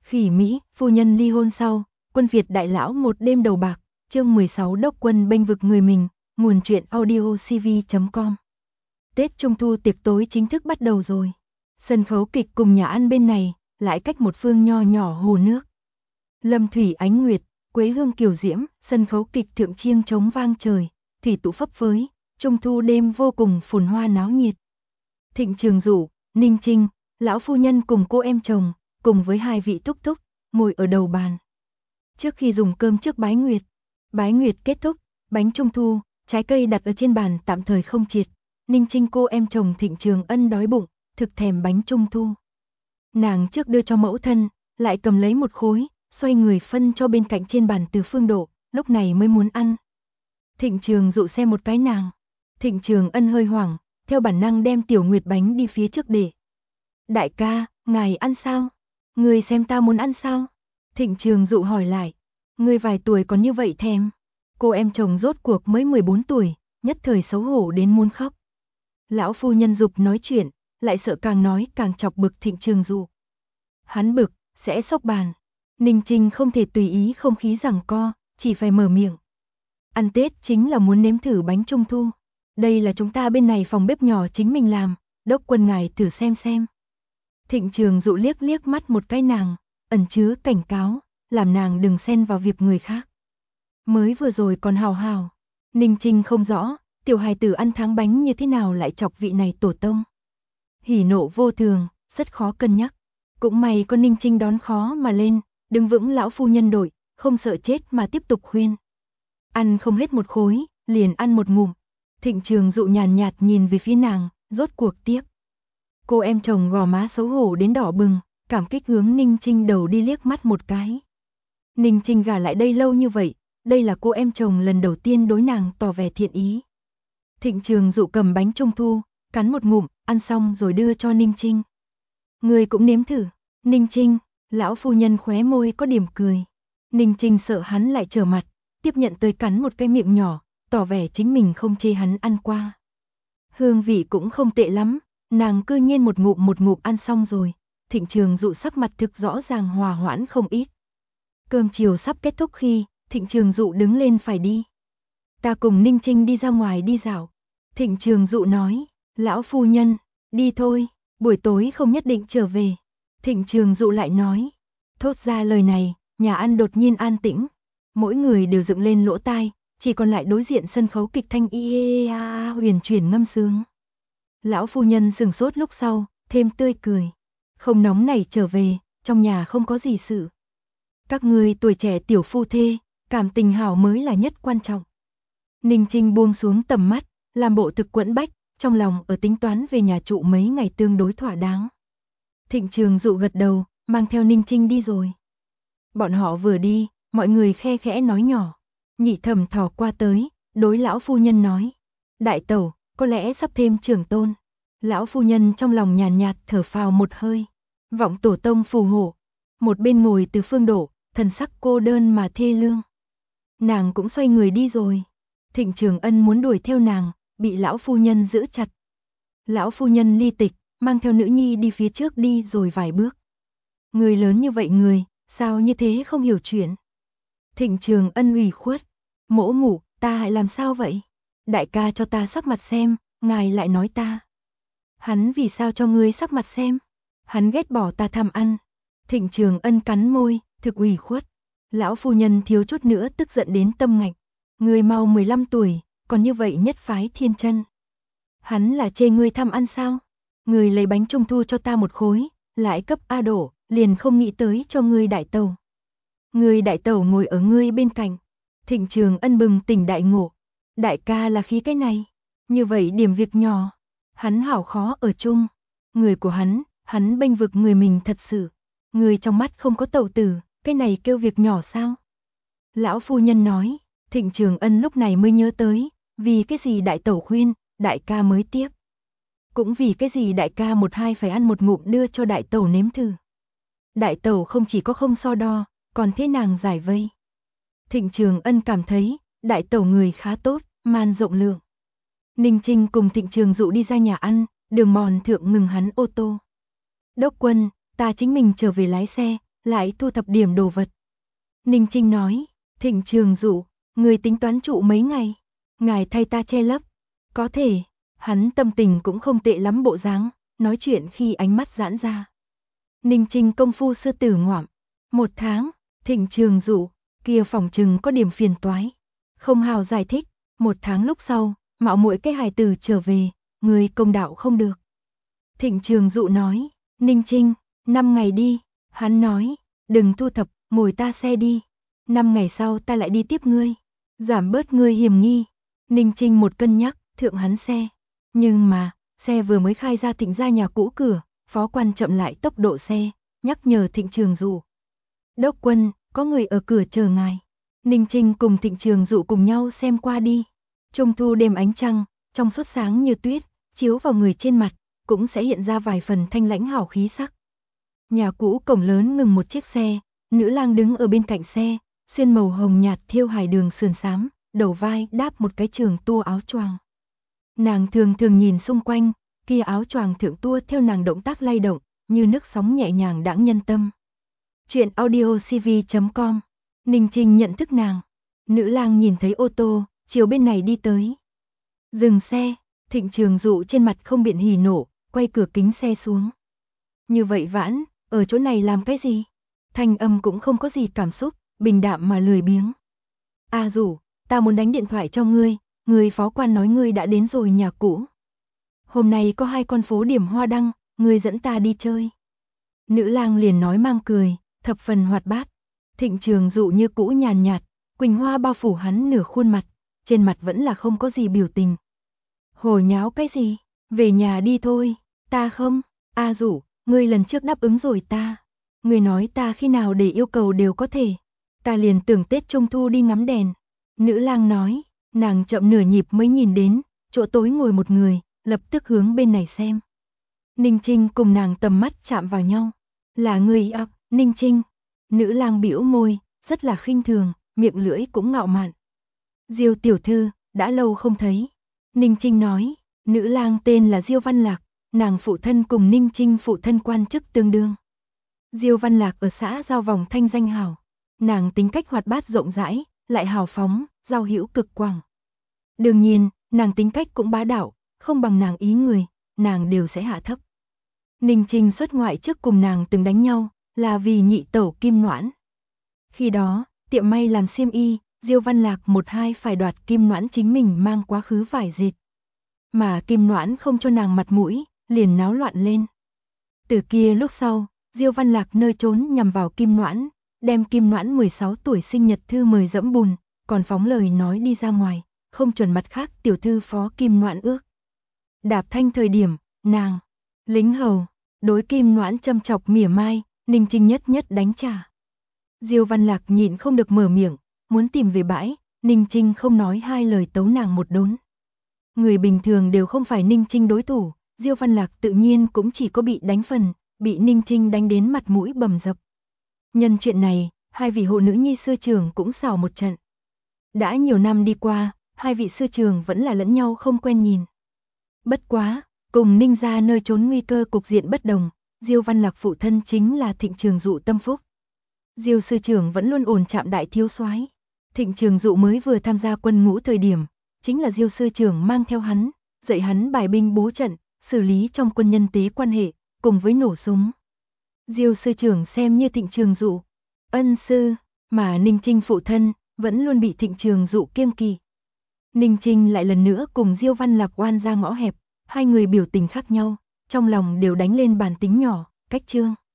Khỉ Mỹ, phu nhân ly hôn sau, quân Việt đại lão một đêm đầu bạc, chương 16 đốc quân bênh vực người mình, nguồn truyện audio cv.com. Tết Trung thu tiệc tối chính thức bắt đầu rồi. Sân khấu kịch cùng nhà ăn bên này, lại cách một phương nho nhỏ hồ nước. Lâm thủy ánh nguyệt, quế hương kiều diễm, sân khấu kịch thượng chiêng trống vang trời, thủy tụ phấp phới, Trung thu đêm vô cùng phồn hoa náo nhiệt. Thịnh Trường Dụ, Ninh Trinh, lão phu nhân cùng cô em chồng, cùng với hai vị thúc thúc, ngồi ở đầu bàn. Trước khi dùng cơm trước bái nguyệt kết thúc, bánh trung thu, trái cây đặt ở trên bàn tạm thời không triệt. Ninh Trinh cô em chồng Thịnh Trường Ân đói bụng, thực thèm bánh trung thu. Nàng trước đưa cho mẫu thân, lại cầm lấy một khối, xoay người phân cho bên cạnh trên bàn Từ Phương Độ, lúc này mới muốn ăn. Thịnh Trường Dụ xem một cái nàng. Thịnh Trường Ân hơi hoảng, theo bản năng đem tiểu nguyệt bánh đi phía trước để. Đại ca, ngài ăn sao? Người xem ta muốn ăn sao? Thịnh Trường Dụ hỏi lại. Người vài tuổi còn như vậy thèm. Cô em chồng rốt cuộc mới 14 tuổi, nhất thời xấu hổ đến muốn khóc. Lão phu nhân dục nói chuyện, lại sợ càng nói càng chọc bực Thịnh Trường Dụ. Hắn bực, sẽ xốc bàn. Ninh Trinh không thể tùy ý không khí giằng co, chỉ phải mở miệng. Ăn Tết chính là muốn nếm thử bánh trung thu. Đây là chúng ta bên này phòng bếp nhỏ chính mình làm, đốc quân ngài thử xem. Thịnh Trường Dụ liếc liếc mắt một cái nàng, ẩn chứa cảnh cáo, làm nàng đừng xen vào việc người khác. Mới vừa rồi còn hào. Ninh Trinh không rõ, tiểu hài tử ăn tháng bánh như thế nào lại chọc vị này tổ tông. Hỉ nộ vô thường, rất khó cân nhắc. Cũng may con Ninh Trinh đón khó mà lên, đứng vững lão phu nhân đội, không sợ chết mà tiếp tục khuyên. Ăn không hết một khối, liền ăn một ngụm. Thịnh Trường Dụ nhàn nhạt nhìn về phía nàng, rốt cuộc tiếp. Cô em chồng gò má xấu hổ đến đỏ bừng, cảm kích hướng Ninh Trinh đầu đi liếc mắt một cái. Ninh Trinh gả lại đây lâu như vậy, đây là cô em chồng lần đầu tiên đối nàng tỏ vẻ thiện ý. Thịnh Trường Dụ cầm bánh trung thu, cắn một ngụm, ăn xong rồi đưa cho Ninh Trinh. Người cũng nếm thử. Ninh Trinh, lão phu nhân khóe môi có điểm cười. Ninh Trinh sợ hắn lại trở mặt, tiếp nhận tới cắn một cái miệng nhỏ, tỏ vẻ chính mình không chê hắn ăn qua. Hương vị cũng không tệ lắm, nàng cư nhiên một ngụm ăn xong rồi. Thịnh Trường Dụ sắc mặt thực rõ ràng hòa hoãn không ít. Cơm chiều sắp kết thúc khi, Thịnh Trường Dụ đứng lên phải đi. Ta cùng Ninh Trinh đi ra ngoài đi dạo. Thịnh Trường Dụ nói, lão phu nhân, đi thôi, buổi tối không nhất định trở về. Thịnh Trường Dụ lại nói, thốt ra lời này, nhà ăn đột nhiên an tĩnh. Mỗi người đều dựng lên lỗ tai, chỉ còn lại đối diện sân khấu kịch thanh huyền chuyển ngâm sướng. Lão phu nhân sừng sốt lúc sau, thêm tươi cười. Không nóng này trở về, trong nhà không có gì sự. Các ngươi tuổi trẻ tiểu phu thê, cảm tình hảo mới là nhất quan trọng. Ninh Trinh buông xuống tầm mắt, làm bộ thực quẫn bách, trong lòng ở tính toán về nhà trụ mấy ngày tương đối thỏa đáng. Thịnh Trường Dụ gật đầu, mang theo Ninh Trinh đi rồi. Bọn họ vừa đi, mọi người khe khẽ nói nhỏ. Nhị thẩm thò qua tới, đối lão phu nhân nói. Đại tẩu, có lẽ sắp thêm trưởng tôn. Lão phu nhân trong lòng nhàn nhạt thở phào một hơi. Vọng tổ tông phù hộ. Một bên ngồi Từ Phương Độ, thần sắc cô đơn mà thê lương. Nàng cũng xoay người đi rồi. Thịnh Trường Ân muốn đuổi theo nàng, bị lão phu nhân giữ chặt. Lão phu nhân ly tịch, mang theo nữ nhi đi phía trước đi rồi vài bước. Người lớn như vậy người, sao như thế không hiểu chuyện. Thịnh Trường Ân ủy khuất. Mỗ mụ, ta hãy làm sao vậy? Đại ca cho ta sắc mặt xem, ngài lại nói ta. Hắn vì sao cho ngươi sắc mặt xem? Hắn ghét bỏ ta tham ăn. Thịnh Trường Ân cắn môi, thực ủy khuất. Lão phu nhân thiếu chút nữa tức giận đến tâm ngạch. Ngươi mau 15 tuổi, còn như vậy nhất phái thiên chân. Hắn là chê ngươi tham ăn sao? Ngươi lấy bánh trung thu cho ta một khối, lại cấp A Đổ, liền không nghĩ tới cho ngươi đại tẩu. Ngươi đại tẩu ngồi ở ngươi bên cạnh. Thịnh Trường Ân bừng tỉnh đại ngộ. Đại ca là khí cái này. Như vậy điểm việc nhỏ. Hắn hảo khó ở chung. Người của hắn bênh vực người mình thật sự. Người trong mắt không có tẩu tử, cái này kêu việc nhỏ sao? Lão phu nhân nói. Thịnh Trường Ân lúc này mới nhớ tới, vì cái gì đại tẩu khuyên, đại ca mới tiếp. Cũng vì cái gì đại ca một hai phải ăn một ngụm đưa cho đại tẩu nếm thử. Đại tẩu không chỉ có không so đo, còn thế nàng giải vây. Thịnh Trường Ân cảm thấy, đại tẩu người khá tốt, man rộng lượng. Ninh Trinh cùng Thịnh Trường Dụ đi ra nhà ăn, đường mòn thượng ngừng hắn ô tô. Đốc quân, ta chính mình trở về lái xe, lại thu thập điểm đồ vật. Ninh Trinh nói, Thịnh Trường Dụ, người tính toán trụ mấy ngày, ngài thay ta che lấp. Có thể, hắn tâm tình cũng không tệ lắm bộ dáng, nói chuyện khi ánh mắt giãn ra. Ninh Trinh công phu sư tử ngoạm, 1 tháng, Thịnh Trường Dụ, kia phỏng chừng có điểm phiền toái. Không hào giải thích, 1 tháng lúc sau, mạo muội cái hài tử trở về, người công đạo không được. Thịnh Trường Dụ nói, Ninh Trinh, 5 ngày đi, hắn nói, đừng thu thập, ngồi ta xe đi. 5 ngày sau ta lại đi tiếp ngươi, giảm bớt ngươi hiểm nghi. Ninh Trinh một cân nhắc, thượng hắn xe. Nhưng mà, xe vừa mới khai ra Thịnh gia nhà cũ cửa, phó quan chậm lại tốc độ xe, nhắc nhở Thịnh Trường Dụ. Đốc quân, có người ở cửa chờ ngài. Ninh Trinh cùng Thịnh Trường Dụ cùng nhau xem qua đi. Trung thu đêm ánh trăng, trong suốt sáng như tuyết, chiếu vào người trên mặt, cũng sẽ hiện ra vài phần thanh lãnh hào khí sắc. Nhà cũ cổng lớn ngừng một chiếc xe, nữ lang đứng ở bên cạnh xe, xuyên màu hồng nhạt thêu hài đường sườn xám, đầu vai đáp một cái trường tua áo choàng. Nàng thường thường nhìn xung quanh, kia áo choàng thượng tua theo nàng động tác lay động, như nước sóng nhẹ nhàng đãng nhân tâm. Chuyện audiocv.com. Ninh Trinh nhận thức nàng. Nữ lang nhìn thấy ô tô, chiều bên này đi tới. Dừng xe, Thịnh Trường Dụ trên mặt không biện hỉ nộ, quay cửa kính xe xuống. Như vậy vãn, ở chỗ này làm cái gì? Thanh âm cũng không có gì cảm xúc, bình đạm mà lười biếng. A Dụ, ta muốn đánh điện thoại cho ngươi, người phó quan nói ngươi đã đến rồi nhà cũ. Hôm nay có 2 con phố điểm hoa đăng, ngươi dẫn ta đi chơi. Nữ lang liền nói mang cười, thập phần hoạt bát. Thịnh Trường Dụ như cũ nhàn nhạt, quỳnh hoa bao phủ hắn nửa khuôn mặt, trên mặt vẫn là không có gì biểu tình. Hồ nháo cái gì, về nhà đi thôi, ta không, A Dụ, ngươi lần trước đáp ứng rồi ta. Ngươi nói ta khi nào để yêu cầu đều có thể. Ta liền tưởng Tết Trung Thu đi ngắm đèn. Nữ lang nói, nàng chậm nửa nhịp mới nhìn đến, chỗ tối ngồi một người, lập tức hướng bên này xem. Ninh Trinh cùng nàng tầm mắt chạm vào nhau. Là ngươi à, Ninh Trinh. Nữ lang bĩu môi, rất là khinh thường, miệng lưỡi cũng ngạo mạn. Diêu tiểu thư, đã lâu không thấy. Ninh Trinh nói, nữ lang tên là Diêu Văn Lạc, nàng phụ thân cùng Ninh Trinh phụ thân quan chức tương đương. Diêu Văn Lạc ở xã Giao Vòng thanh danh hào, nàng tính cách hoạt bát rộng rãi, lại hào phóng, giao hữu cực quảng. Đương nhiên, nàng tính cách cũng bá đạo, không bằng nàng ý người, nàng đều sẽ hạ thấp. Ninh Trinh xuất ngoại trước cùng nàng từng đánh nhau, là vì nhị tẩu Kim Noãn. Khi đó, tiệm may làm xiêm y, Diêu Văn Lạc 1-2 phải đoạt Kim Noãn chính mình mang quá khứ vải dệt. Mà Kim Noãn không cho nàng mặt mũi, liền náo loạn lên. Từ kia lúc sau, Diêu Văn Lạc nơi trốn nhằm vào Kim Noãn, đem Kim Noãn 16 tuổi sinh nhật thư mời dẫm bùn, còn phóng lời nói đi ra ngoài, không chuẩn mặt khác tiểu thư phó Kim Noãn ước. Đạp thanh thời điểm, nàng, lính hầu, đối Kim Noãn châm chọc mỉa mai, Ninh Trinh nhất nhất đánh trả. Diêu Văn Lạc nhịn không được mở miệng, muốn tìm về bãi, Ninh Trinh không nói 2 lời tấu nàng một đốn. Người bình thường đều không phải Ninh Trinh đối thủ, Diêu Văn Lạc tự nhiên cũng chỉ có bị đánh phần, bị Ninh Trinh đánh đến mặt mũi bầm dập. Nhân chuyện này, 2 vị hộ nữ nhi sư trưởng cũng xảo một trận. Đã nhiều năm đi qua, 2 vị sư trưởng vẫn là lẫn nhau không quen nhìn. Bất quá, cùng Ninh gia nơi trốn nguy cơ cục diện bất đồng, Diêu Văn Lạc phụ thân chính là Thịnh Trường Dụ tâm phúc. Diêu sư trưởng vẫn luôn ổn chạm đại thiếu soái. Thịnh Trường Dụ mới vừa tham gia quân ngũ thời điểm, chính là Diêu sư trưởng mang theo hắn, dạy hắn bài binh bố trận, xử lý trong quân nhân tế quan hệ, cùng với nổ súng. Diêu sư trưởng xem như Thịnh Trường Dụ ân sư, mà Ninh Trinh phụ thân vẫn luôn bị Thịnh Trường Dụ kiêng kỵ. Ninh Trinh lại lần nữa cùng Diêu Văn Lạc oan ra ngõ hẹp, 2 người biểu tình khác nhau, trong lòng đều đánh lên bàn tính nhỏ, cách trương.